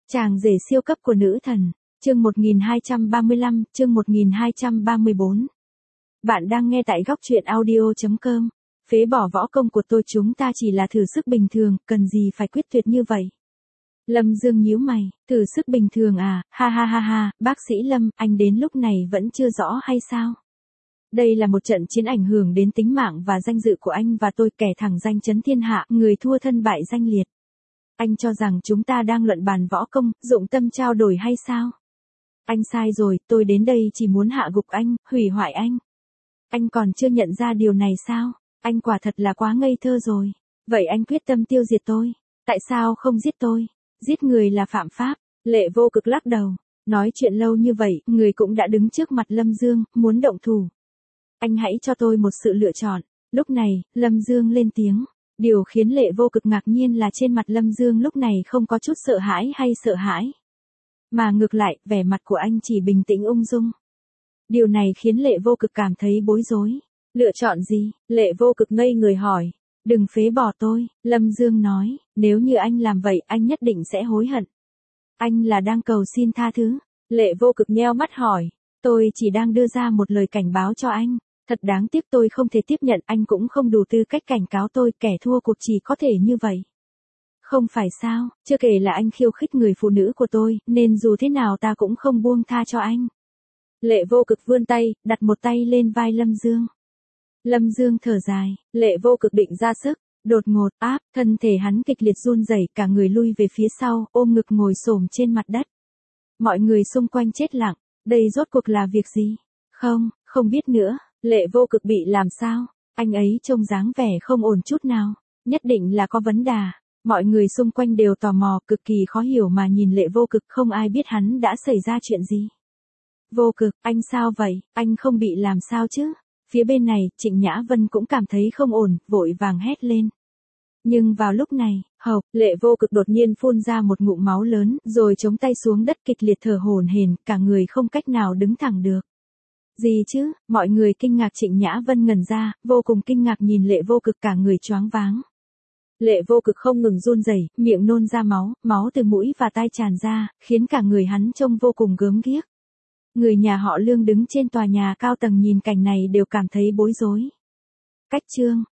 Chàng rể siêu cấp của nữ thần. Chương 1235, chương 1234. Bạn đang nghe tại góc truyện audio.com. Phế bỏ võ công của tôi, chúng ta chỉ là thử sức bình thường, cần gì phải quyết tuyệt như vậy. Lâm Dương nhíu mày, thử sức bình thường à, ha ha ha ha, bác sĩ Lâm, anh đến lúc này vẫn chưa rõ hay sao? Đây là một trận chiến ảnh hưởng đến tính mạng và danh dự của anh và tôi, kẻ thẳng danh chấn thiên hạ, người thua thân bại danh liệt. Anh cho rằng chúng ta đang luận bàn võ công, dụng tâm trao đổi hay sao? Anh sai rồi, tôi đến đây chỉ muốn hạ gục anh, hủy hoại anh. Anh còn chưa nhận ra điều này sao? Anh quả thật là quá ngây thơ rồi. Vậy anh quyết tâm tiêu diệt tôi. Tại sao không giết tôi? Giết người là phạm pháp. Lệ Vô Cực lắc đầu. Nói chuyện lâu như vậy, người cũng đã đứng trước mặt Lâm Dương, muốn động thủ. Anh hãy cho tôi một sự lựa chọn. Lúc này, Lâm Dương lên tiếng. Điều khiến Lệ Vô Cực ngạc nhiên là trên mặt Lâm Dương lúc này không có chút sợ hãi hay sợ hãi. Mà ngược lại, vẻ mặt của anh chỉ bình tĩnh ung dung. Điều này khiến Lệ Vô Cực cảm thấy bối rối. Lựa chọn gì? Lệ Vô Cực ngây người hỏi. Đừng phế bỏ tôi, Lâm Dương nói, nếu như anh làm vậy anh nhất định sẽ hối hận. Anh là đang cầu xin tha thứ. Lệ Vô Cực nheo mắt hỏi. Tôi chỉ đang đưa ra một lời cảnh báo cho anh. Thật đáng tiếc tôi không thể tiếp nhận, anh cũng không đủ tư cách cảnh cáo tôi, kẻ thua cuộc chỉ có thể như vậy. Không phải sao, chưa kể là anh khiêu khích người phụ nữ của tôi, nên dù thế nào ta cũng không buông tha cho anh. Lệ Vô Cực vươn tay, đặt một tay lên vai Lâm Dương. Lâm Dương thở dài, Lệ Vô Cực định ra sức, đột ngột áp, thân thể hắn kịch liệt run rẩy, cả người lui về phía sau, ôm ngực ngồi xổm trên mặt đất. Mọi người xung quanh chết lặng, đây rốt cuộc là việc gì? Không biết nữa. Lệ Vô Cực bị làm sao? Anh ấy trông dáng vẻ không ổn chút nào. Nhất định là có vấn đề. Mọi người xung quanh đều tò mò, cực kỳ khó hiểu mà nhìn Lệ Vô Cực, không ai biết hắn đã xảy ra chuyện gì. Vô Cực, anh sao vậy? Anh không bị làm sao chứ? Phía bên này, Trịnh Nhã Vân cũng cảm thấy không ổn, vội vàng hét lên. Nhưng vào lúc này, Lệ Vô Cực đột nhiên phun ra một ngụm máu lớn, rồi chống tay xuống đất kịch liệt thở hổn hển, cả người không cách nào đứng thẳng được. Gì chứ? Mọi người kinh ngạc, Trịnh Nhã Vân ngẩn ra, vô cùng kinh ngạc nhìn Lệ Vô Cực, cả người choáng váng. Lệ Vô Cực không ngừng run rẩy, miệng nôn ra máu, máu từ mũi và tai tràn ra, khiến cả người hắn trông vô cùng gớm ghiếc. Người nhà họ Lương đứng trên tòa nhà cao tầng nhìn cảnh này đều cảm thấy bối rối. Cách chương,